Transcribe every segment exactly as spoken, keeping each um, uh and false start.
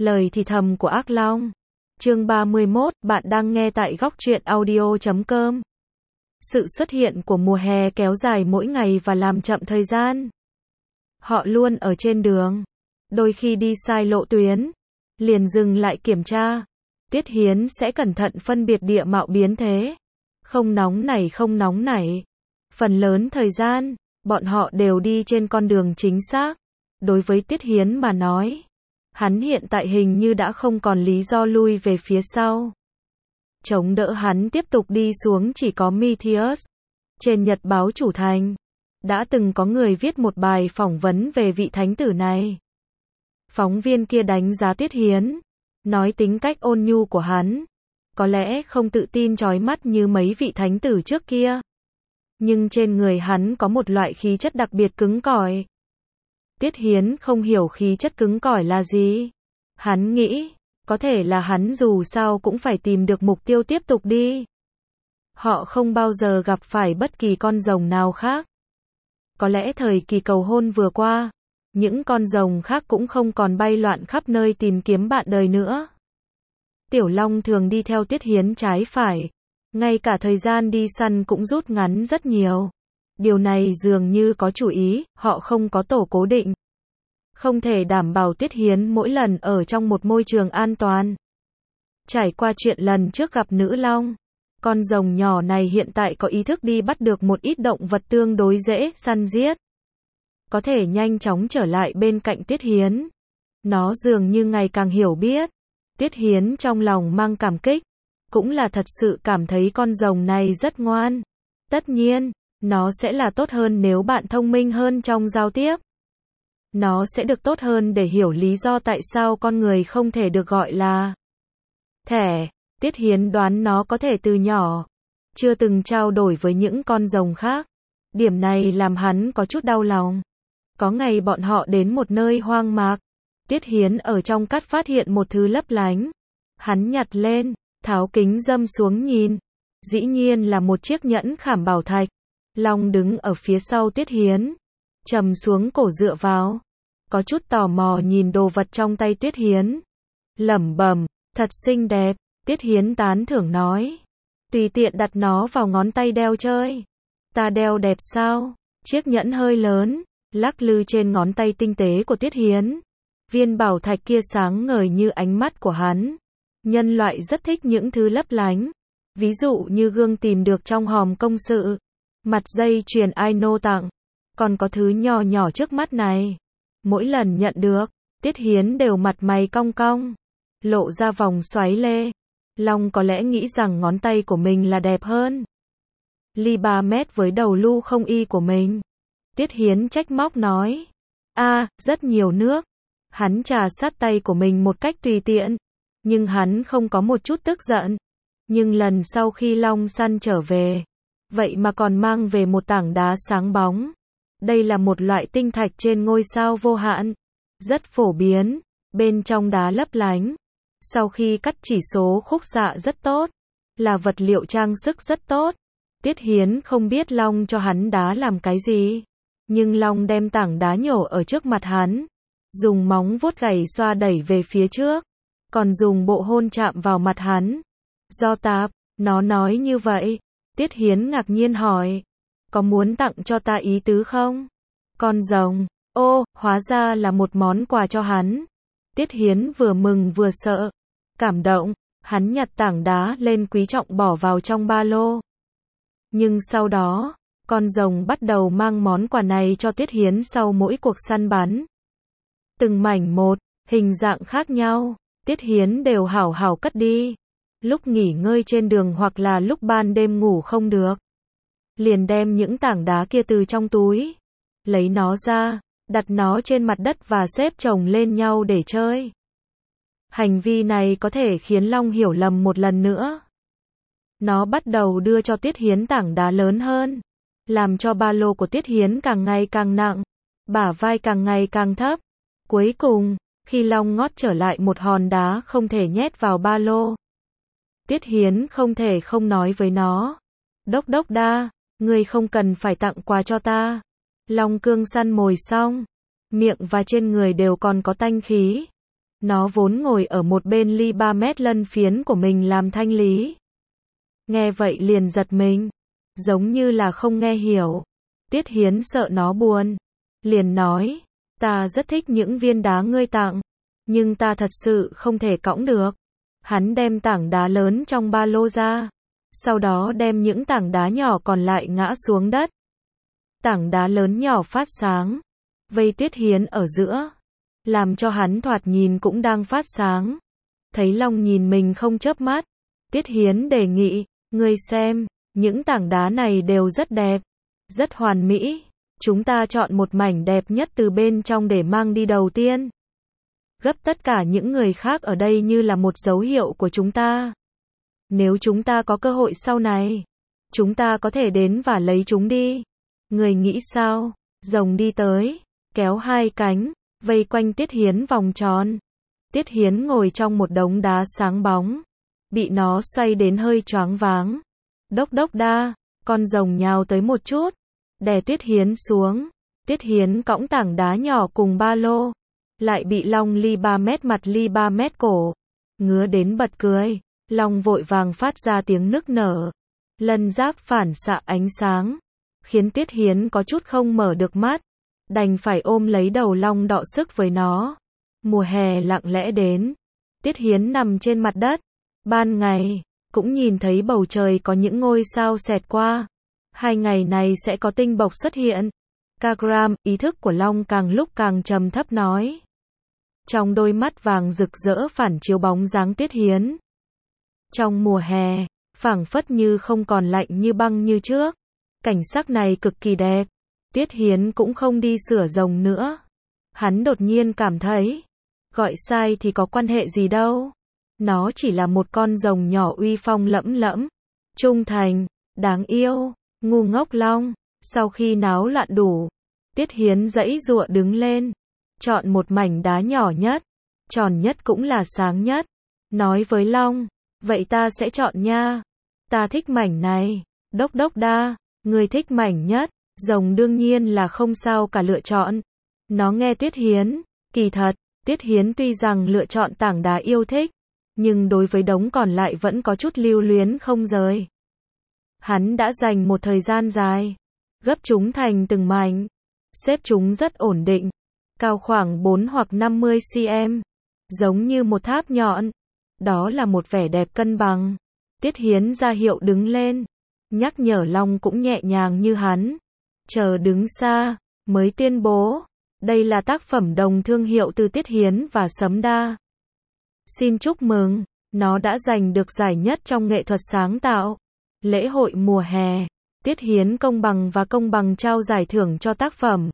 Lời thì thầm của ác long. Chương ba mươi mốt, bạn đang nghe tại góc truyện audio chấm com. Sự xuất hiện của mùa hè kéo dài mỗi ngày và làm chậm thời gian. Họ luôn ở trên đường. Đôi khi đi sai lộ tuyến, liền dừng lại kiểm tra. Tiết Hiến sẽ cẩn thận phân biệt địa mạo biến thế. Không nóng nảy không nóng nảy. Phần lớn thời gian, bọn họ đều đi trên con đường chính xác. Đối với Tiết Hiến mà nói, hắn hiện tại hình như đã không còn lý do lui về phía sau. Chống đỡ hắn tiếp tục đi xuống chỉ có Matthias. Trên nhật báo chủ thành, đã từng có người viết một bài phỏng vấn về vị thánh tử này. Phóng viên kia đánh giá Tiết Hiến, nói tính cách ôn nhu của hắn, có lẽ không tự tin chói mắt như mấy vị thánh tử trước kia. Nhưng trên người hắn có một loại khí chất đặc biệt cứng cỏi. Tiết Hiến không hiểu khí chất cứng cỏi là gì. Hắn nghĩ, có thể là hắn dù sao cũng phải tìm được mục tiêu tiếp tục đi. Họ không bao giờ gặp phải bất kỳ con rồng nào khác. Có lẽ thời kỳ cầu hôn vừa qua, những con rồng khác cũng không còn bay loạn khắp nơi tìm kiếm bạn đời nữa. Tiểu Long thường đi theo Tiết Hiến trái phải. Ngay cả thời gian đi săn cũng rút ngắn rất nhiều. Điều này dường như có chủ ý, họ không có tổ cố định. Không thể đảm bảo Tiết Hiến mỗi lần ở trong một môi trường an toàn. Trải qua chuyện lần trước gặp nữ long, con rồng nhỏ này hiện tại có ý thức đi bắt được một ít động vật tương đối dễ săn giết. Có thể nhanh chóng trở lại bên cạnh Tiết Hiến. Nó dường như ngày càng hiểu biết. Tiết Hiến trong lòng mang cảm kích. Cũng là thật sự cảm thấy con rồng này rất ngoan. Tất nhiên, nó sẽ là tốt hơn nếu bạn thông minh hơn trong giao tiếp. Nó sẽ được tốt hơn để hiểu lý do tại sao con người không thể được gọi là thẻ. Tiết Hiến đoán nó có thể từ nhỏ chưa từng trao đổi với những con rồng khác. Điểm này làm hắn có chút đau lòng. Có ngày bọn họ đến một nơi hoang mạc. Tiết Hiến ở trong cát phát hiện một thứ lấp lánh. Hắn nhặt lên, tháo kính râm xuống nhìn. Dĩ nhiên là một chiếc nhẫn khảm bảo thạch. Long đứng ở phía sau Tiết Hiến, trầm xuống cổ dựa vào, có chút tò mò nhìn đồ vật trong tay Tiết Hiến. Lẩm bẩm, thật xinh đẹp. Tiết Hiến tán thưởng nói, tùy tiện đặt nó vào ngón tay đeo chơi. Ta đeo đẹp sao? Chiếc nhẫn hơi lớn, lắc lư trên ngón tay tinh tế của Tiết Hiến. Viên bảo thạch kia sáng ngời như ánh mắt của hắn. Nhân loại rất thích những thứ lấp lánh. Ví dụ như gương tìm được trong hòm công sự. Mặt dây chuyền Aino tặng. Còn có thứ nhỏ nhỏ trước mắt này. Mỗi lần nhận được, Tiết Hiến đều mặt mày cong cong. Lộ ra vòng xoáy lê. Long có lẽ nghĩ rằng ngón tay của mình là đẹp hơn ly ba mét với đầu lu không y của mình. Tiết Hiến trách móc nói. A, rất nhiều nước. Hắn trà sát tay của mình một cách tùy tiện. Nhưng hắn không có một chút tức giận. Nhưng lần sau khi Long săn trở về, vậy mà còn mang về một tảng đá sáng bóng. Đây là một loại tinh thạch trên ngôi sao vô hạn. Rất phổ biến. Bên trong đá lấp lánh. Sau khi cắt chỉ số khúc xạ rất tốt. Là vật liệu trang sức rất tốt. Tiết Hiến không biết Long cho hắn đá làm cái gì. Nhưng Long đem tảng đá nhổ ở trước mặt hắn. Dùng móng vuốt gảy xoa đẩy về phía trước. Còn dùng bộ hôn chạm vào mặt hắn. Do tạp, nó nói như vậy. Tiết Hiến ngạc nhiên hỏi. Có muốn tặng cho ta ý tứ không? Con rồng. Ô, hóa ra là một món quà cho hắn. Tiết Hiến vừa mừng vừa sợ. Cảm động, hắn nhặt tảng đá lên quý trọng bỏ vào trong ba lô. Nhưng sau đó, con rồng bắt đầu mang món quà này cho Tiết Hiến sau mỗi cuộc săn bắn. Từng mảnh một, hình dạng khác nhau, Tiết Hiến đều hảo hảo cất đi. Lúc nghỉ ngơi trên đường hoặc là lúc ban đêm ngủ không được. Liền đem những tảng đá kia từ trong túi. Lấy nó ra, đặt nó trên mặt đất và xếp chồng lên nhau để chơi. Hành vi này có thể khiến Long hiểu lầm một lần nữa. Nó bắt đầu đưa cho Tiết Hiến tảng đá lớn hơn. Làm cho ba lô của Tiết Hiến càng ngày càng nặng. Bả vai càng ngày càng thấp. Cuối cùng, khi Long ngót trở lại một hòn đá không thể nhét vào ba lô. Tiết Hiến không thể không nói với nó. Đốc đốc đa, ngươi không cần phải tặng quà cho ta. Long cương săn mồi xong. Miệng và trên người đều còn có tanh khí. Nó vốn ngồi ở một bên ly ba mét lân phiến của mình làm thanh lý. Nghe vậy liền giật mình, giống như là không nghe hiểu. Tiết Hiến sợ nó buồn, liền nói, ta rất thích những viên đá ngươi tặng, nhưng ta thật sự không thể cõng được. Hắn đem tảng đá lớn trong ba lô ra, sau đó đem những tảng đá nhỏ còn lại ngã xuống đất. Tảng đá lớn nhỏ phát sáng, vây Tiết Hiến ở giữa, làm cho hắn thoạt nhìn cũng đang phát sáng. Thấy Long nhìn mình không chớp mắt, Tiết Hiến đề nghị, ngươi xem, những tảng đá này đều rất đẹp, rất hoàn mỹ, chúng ta chọn một mảnh đẹp nhất từ bên trong để mang đi đầu tiên. Gấp tất cả những người khác ở đây như là một dấu hiệu của chúng ta. Nếu chúng ta có cơ hội sau này, chúng ta có thể đến và lấy chúng đi. Người nghĩ sao? Rồng đi tới, kéo hai cánh, vây quanh Tiết Hiến vòng tròn. Tiết Hiến ngồi trong một đống đá sáng bóng, bị nó xoay đến hơi choáng váng. Đốc đốc đa, con rồng nhào tới một chút, đè Tiết Hiến xuống. Tiết Hiến cõng tảng đá nhỏ cùng ba lô, lại bị Long ly ba mét mặt ly ba mét cổ, ngứa đến bật cười. Long vội vàng phát ra tiếng nức nở, lân giáp phản xạ ánh sáng, khiến Tiết Hiến có chút không mở được mắt, đành phải ôm lấy đầu Long đọ sức với nó. Mùa hè lặng lẽ đến, Tiết Hiến nằm trên mặt đất, ban ngày, cũng nhìn thấy bầu trời có những ngôi sao xẹt qua. Hai ngày này sẽ có tinh bộc xuất hiện. Kagram, ý thức của Long càng lúc càng trầm thấp nói. Trong đôi mắt vàng rực rỡ phản chiếu bóng dáng Tiết Hiến. Trong mùa hè, phảng phất như không còn lạnh như băng như trước. Cảnh sắc này cực kỳ đẹp. Tiết Hiến cũng không đi sửa rồng nữa. Hắn đột nhiên cảm thấy, gọi sai thì có quan hệ gì đâu. Nó chỉ là một con rồng nhỏ uy phong lẫm lẫm, trung thành, đáng yêu, ngu ngốc Long. Sau khi náo loạn đủ, Tiết Hiến giãy giụa đứng lên, chọn một mảnh đá nhỏ nhất, tròn nhất cũng là sáng nhất, nói với Long, vậy ta sẽ chọn nha, ta thích mảnh này. Đốc đốc đa, người thích mảnh nhất. Rồng đương nhiên là không sao cả lựa chọn. Nó nghe Tiết Hiến, kỳ thật, Tiết Hiến tuy rằng lựa chọn tảng đá yêu thích, nhưng đối với đống còn lại vẫn có chút lưu luyến không rời. Hắn đã dành một thời gian dài, gấp chúng thành từng mảnh, xếp chúng rất ổn định, cao khoảng bốn hoặc năm mươi xăng-ti-mét, giống như một tháp nhọn. Đó là một vẻ đẹp cân bằng. Tiết Hiến ra hiệu đứng lên, nhắc nhở Long cũng nhẹ nhàng như hắn, chờ đứng xa, mới tuyên bố, đây là tác phẩm đồng thương hiệu từ Tiết Hiến và Sấm Đa. Xin chúc mừng, nó đã giành được giải nhất trong nghệ thuật sáng tạo. Lễ hội mùa hè, Tiết Hiến công bằng và công bằng trao giải thưởng cho tác phẩm.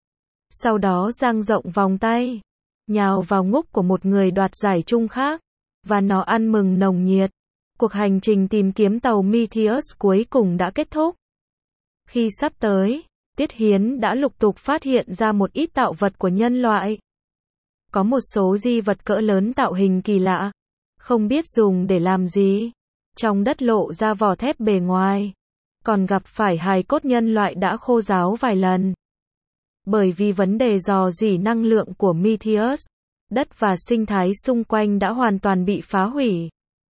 Sau đó dang rộng vòng tay, nhào vào ngúc của một người đoạt giải chung khác, và nó ăn mừng nồng nhiệt. Cuộc hành trình tìm kiếm tàu Meteus cuối cùng đã kết thúc. Khi sắp tới, Tiết Hiến đã lục tục phát hiện ra một ít tạo vật của nhân loại. Có một số di vật cỡ lớn tạo hình kỳ lạ, không biết dùng để làm gì. Trong đất lộ ra vỏ thép bề ngoài, còn gặp phải hài cốt nhân loại đã khô ráo vài lần. Bởi vì vấn đề rò rỉ năng lượng của Meteus, đất và sinh thái xung quanh đã hoàn toàn bị phá hủy,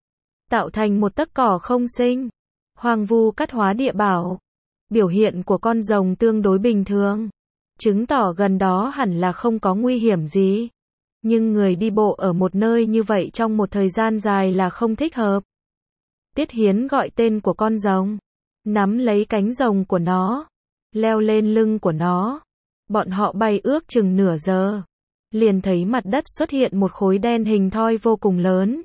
tạo thành một tấc cỏ không sinh, hoang vu cắt hóa địa bảo. Biểu hiện của con rồng tương đối bình thường, chứng tỏ gần đó hẳn là không có nguy hiểm gì. Nhưng người đi bộ ở một nơi như vậy trong một thời gian dài là không thích hợp. Tiết Hiến gọi tên của con rồng, nắm lấy cánh rồng của nó, leo lên lưng của nó. Bọn họ bay ước chừng nửa giờ, liền thấy mặt đất xuất hiện một khối đen hình thoi vô cùng lớn.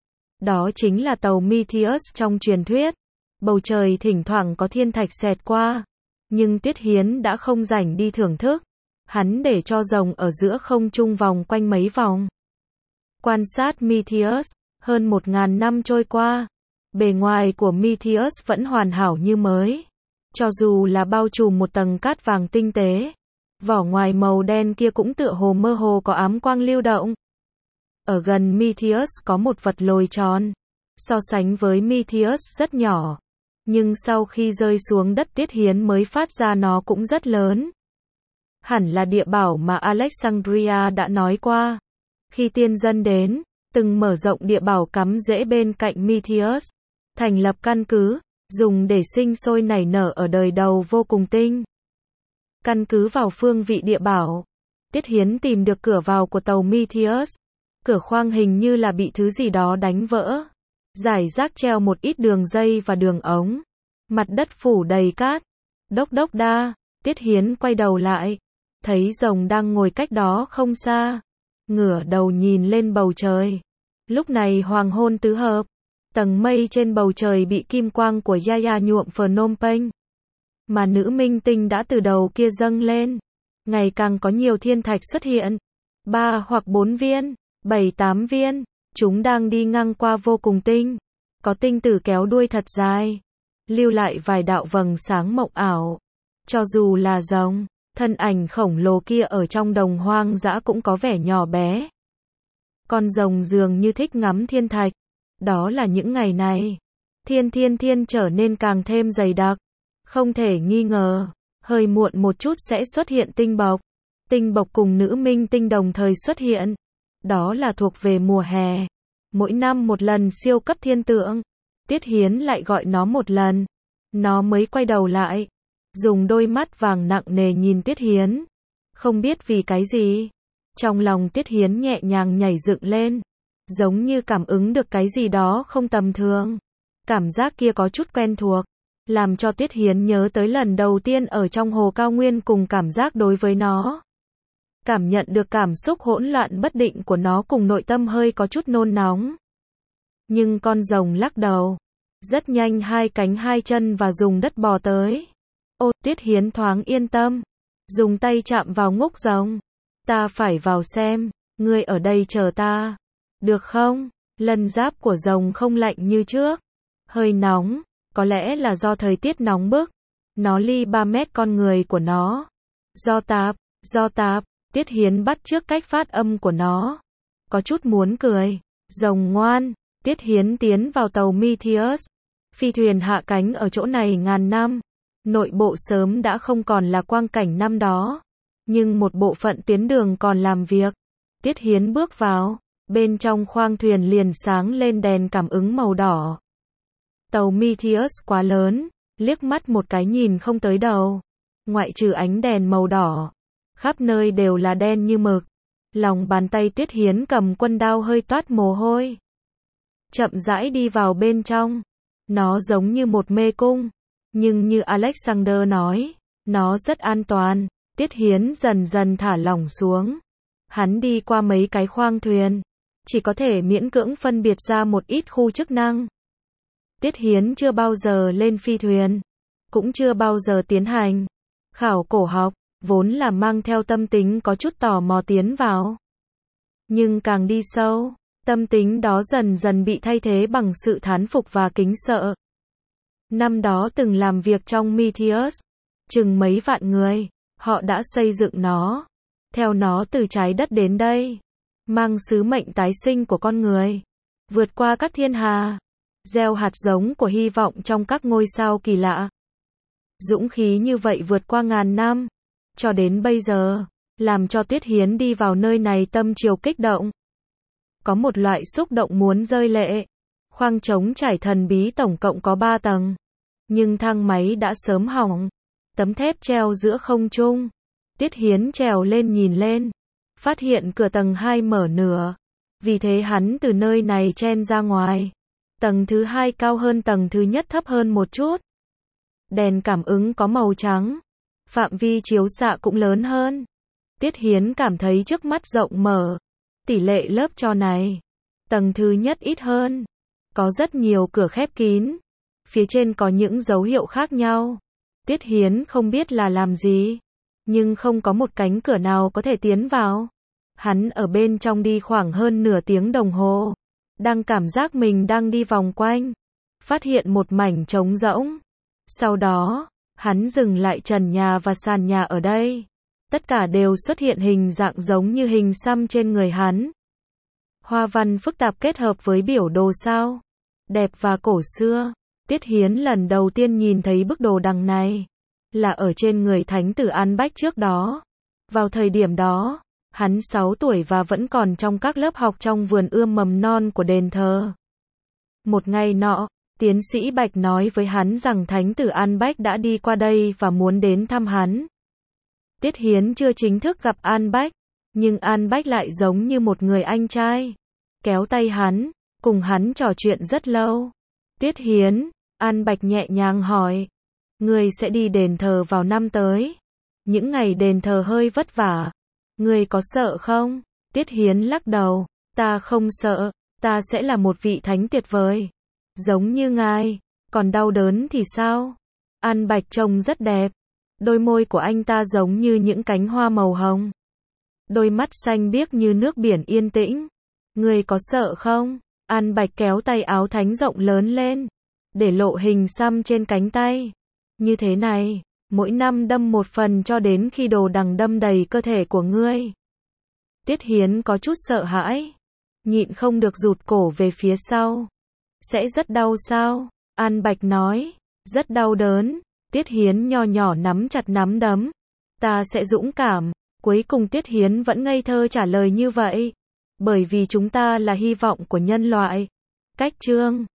Đó chính là tàu Meteus trong truyền thuyết. Bầu trời thỉnh thoảng có thiên thạch xẹt qua, nhưng Tiết Hiến đã không rảnh đi thưởng thức. Hắn để cho rồng ở giữa không trung vòng quanh mấy vòng. Quan sát Meteus, hơn một ngàn năm trôi qua, bề ngoài của Meteus vẫn hoàn hảo như mới. Cho dù là bao trùm một tầng cát vàng tinh tế, vỏ ngoài màu đen kia cũng tựa hồ mơ hồ có ám quang lưu động. Ở gần Meteus có một vật lồi tròn, so sánh với Meteus rất nhỏ, nhưng sau khi rơi xuống đất Tiết Hiến mới phát ra nó cũng rất lớn. Hẳn là địa bảo mà Alexandria đã nói qua. Khi tiên dân đến, từng mở rộng địa bảo cắm rễ bên cạnh Metheus, thành lập căn cứ, dùng để sinh sôi nảy nở ở đời đầu vô cùng tinh. Căn cứ vào phương vị địa bảo, Tiết Hiến tìm được cửa vào của tàu Metheus. Cửa khoang hình như là bị thứ gì đó đánh vỡ. Rải rác treo một ít đường dây và đường ống. Mặt đất phủ đầy cát. Đốc đốc đa, Tiết Hiến quay đầu lại. Thấy rồng đang ngồi cách đó không xa. Ngửa đầu nhìn lên bầu trời. Lúc này hoàng hôn tứ hợp. Tầng mây trên bầu trời bị kim quang của Yaya nhuộm Phnom Penh. Mà nữ minh tinh đã từ đầu kia dâng lên. Ngày càng có nhiều thiên thạch xuất hiện. Ba hoặc bốn viên, bảy tám viên. Chúng đang đi ngang qua vô cùng tinh. Có tinh tử kéo đuôi thật dài. Lưu lại vài đạo vầng sáng mộng ảo. Cho dù là rồng, thân ảnh khổng lồ kia ở trong đồng hoang dã cũng có vẻ nhỏ bé. Con rồng dường như thích ngắm thiên thạch. Đó là những ngày này. Thiên thiên thiên trở nên càng thêm dày đặc. Không thể nghi ngờ. Hơi muộn một chút sẽ xuất hiện tinh bộc. Tinh bộc cùng nữ minh tinh đồng thời xuất hiện. Đó là thuộc về mùa hè. Mỗi năm một lần siêu cấp thiên tượng. Tiết Hiến lại gọi nó một lần. Nó mới quay đầu lại. Dùng đôi mắt vàng nặng nề nhìn Tiết Hiến. Không biết vì cái gì. Trong lòng Tiết Hiến nhẹ nhàng nhảy dựng lên. Giống như cảm ứng được cái gì đó không tầm thường. Cảm giác kia có chút quen thuộc. Làm cho Tiết Hiến nhớ tới lần đầu tiên ở trong hồ cao nguyên cùng cảm giác đối với nó. Cảm nhận được cảm xúc hỗn loạn bất định của nó cùng nội tâm hơi có chút nôn nóng. Nhưng con rồng lắc đầu. Rất nhanh hai cánh hai chân và dùng đất bò tới. Ô, Tiết Hiến thoáng yên tâm. Dùng tay chạm vào ngúc rồng. Ta phải vào xem. Ngươi ở đây chờ ta. Được không? Lân giáp của rồng không lạnh như trước. Hơi nóng. Có lẽ là do thời tiết nóng bức. Nó ly ba mét con người của nó. Do tạp, do tạp. Tiết Hiến bắt chước cách phát âm của nó. Có chút muốn cười. Rồng ngoan. Tiết Hiến tiến vào tàu Metheus. Phi thuyền hạ cánh ở chỗ này ngàn năm. Nội bộ sớm đã không còn là quang cảnh năm đó. Nhưng một bộ phận tuyến đường còn làm việc. Tiết Hiến bước vào. Bên trong khoang thuyền liền sáng lên đèn cảm ứng màu đỏ. Tàu Metheus quá lớn. Liếc mắt một cái nhìn không tới đầu. Ngoại trừ ánh đèn màu đỏ. Khắp nơi đều là đen như mực. Lòng bàn tay Tiết Hiến cầm quân đao hơi toát mồ hôi. Chậm rãi đi vào bên trong. Nó giống như một mê cung. Nhưng như Alexander nói, nó rất an toàn. Tiết Hiến dần dần thả lỏng xuống. Hắn đi qua mấy cái khoang thuyền. Chỉ có thể miễn cưỡng phân biệt ra một ít khu chức năng. Tiết Hiến chưa bao giờ lên phi thuyền. Cũng chưa bao giờ tiến hành khảo cổ học. Vốn là mang theo tâm tính có chút tò mò tiến vào. Nhưng càng đi sâu, tâm tính đó dần dần bị thay thế bằng sự thán phục và kính sợ. Năm đó từng làm việc trong Metheus, chừng mấy vạn người, họ đã xây dựng nó, theo nó từ trái đất đến đây, mang sứ mệnh tái sinh của con người, vượt qua các thiên hà, gieo hạt giống của hy vọng trong các ngôi sao kỳ lạ. Dũng khí như vậy vượt qua ngàn năm. Cho đến bây giờ, làm cho Tiết Hiến đi vào nơi này tâm triều kích động. Có một loại xúc động muốn rơi lệ. Khoang trống trải thần bí tổng cộng có ba tầng. Nhưng thang máy đã sớm hỏng. Tấm thép treo giữa không trung. Tiết Hiến trèo lên nhìn lên. Phát hiện cửa tầng hai mở nửa. Vì thế hắn từ nơi này chen ra ngoài. Tầng thứ hai cao hơn tầng thứ nhất thấp hơn một chút. Đèn cảm ứng có màu trắng. Phạm vi chiếu xạ cũng lớn hơn. Tiết Hiến cảm thấy trước mắt rộng mở. Tỷ lệ lớp cho này. Tầng thứ nhất ít hơn. Có rất nhiều cửa khép kín. Phía trên có những dấu hiệu khác nhau. Tiết Hiến không biết là làm gì. Nhưng không có một cánh cửa nào có thể tiến vào. Hắn ở bên trong đi khoảng hơn nửa tiếng đồng hồ. Đang cảm giác mình đang đi vòng quanh. Phát hiện một mảnh trống rỗng. Sau đó, hắn dừng lại trần nhà và sàn nhà ở đây. Tất cả đều xuất hiện hình dạng giống như hình xăm trên người hắn. Hoa văn phức tạp kết hợp với biểu đồ sao. Đẹp và cổ xưa. Tiết Hiến lần đầu tiên nhìn thấy bức đồ đằng này. Là ở trên người thánh tử An Bách trước đó. Vào thời điểm đó, Hắn sáu tuổi và vẫn còn trong các lớp học trong vườn ươm mầm non của đền thờ. Một ngày nọ, tiến sĩ Bạch nói với hắn rằng Thánh tử An Bách đã đi qua đây và muốn đến thăm hắn. Tiết Hiến chưa chính thức gặp An Bách, nhưng An Bách lại giống như một người anh trai. Kéo tay hắn, cùng hắn trò chuyện rất lâu. Tiết Hiến, An Bạch nhẹ nhàng hỏi, ngươi sẽ đi đền thờ vào năm tới. Những ngày đền thờ hơi vất vả. Ngươi có sợ không? Tiết Hiến lắc đầu, ta không sợ, ta sẽ là một vị thánh tuyệt vời. Giống như ngài, còn đau đớn thì sao? An Bạch trông rất đẹp. Đôi môi của anh ta giống như những cánh hoa màu hồng. Đôi mắt xanh biếc như nước biển yên tĩnh. Ngươi có sợ không? An Bạch kéo tay áo thánh rộng lớn lên, để lộ hình xăm trên cánh tay. Như thế này, mỗi năm đâm một phần cho đến khi đồ đằng đâm đầy cơ thể của ngươi. Tiết Hiến có chút sợ hãi, nhịn không được rụt cổ về phía sau. Sẽ rất đau sao? An Bạch nói, rất đau đớn. Tiết Hiến nho nhỏ nắm chặt nắm đấm. Ta sẽ dũng cảm. Cuối cùng Tiết Hiến vẫn ngây thơ trả lời như vậy. Bởi vì chúng ta là hy vọng của nhân loại. Cách chương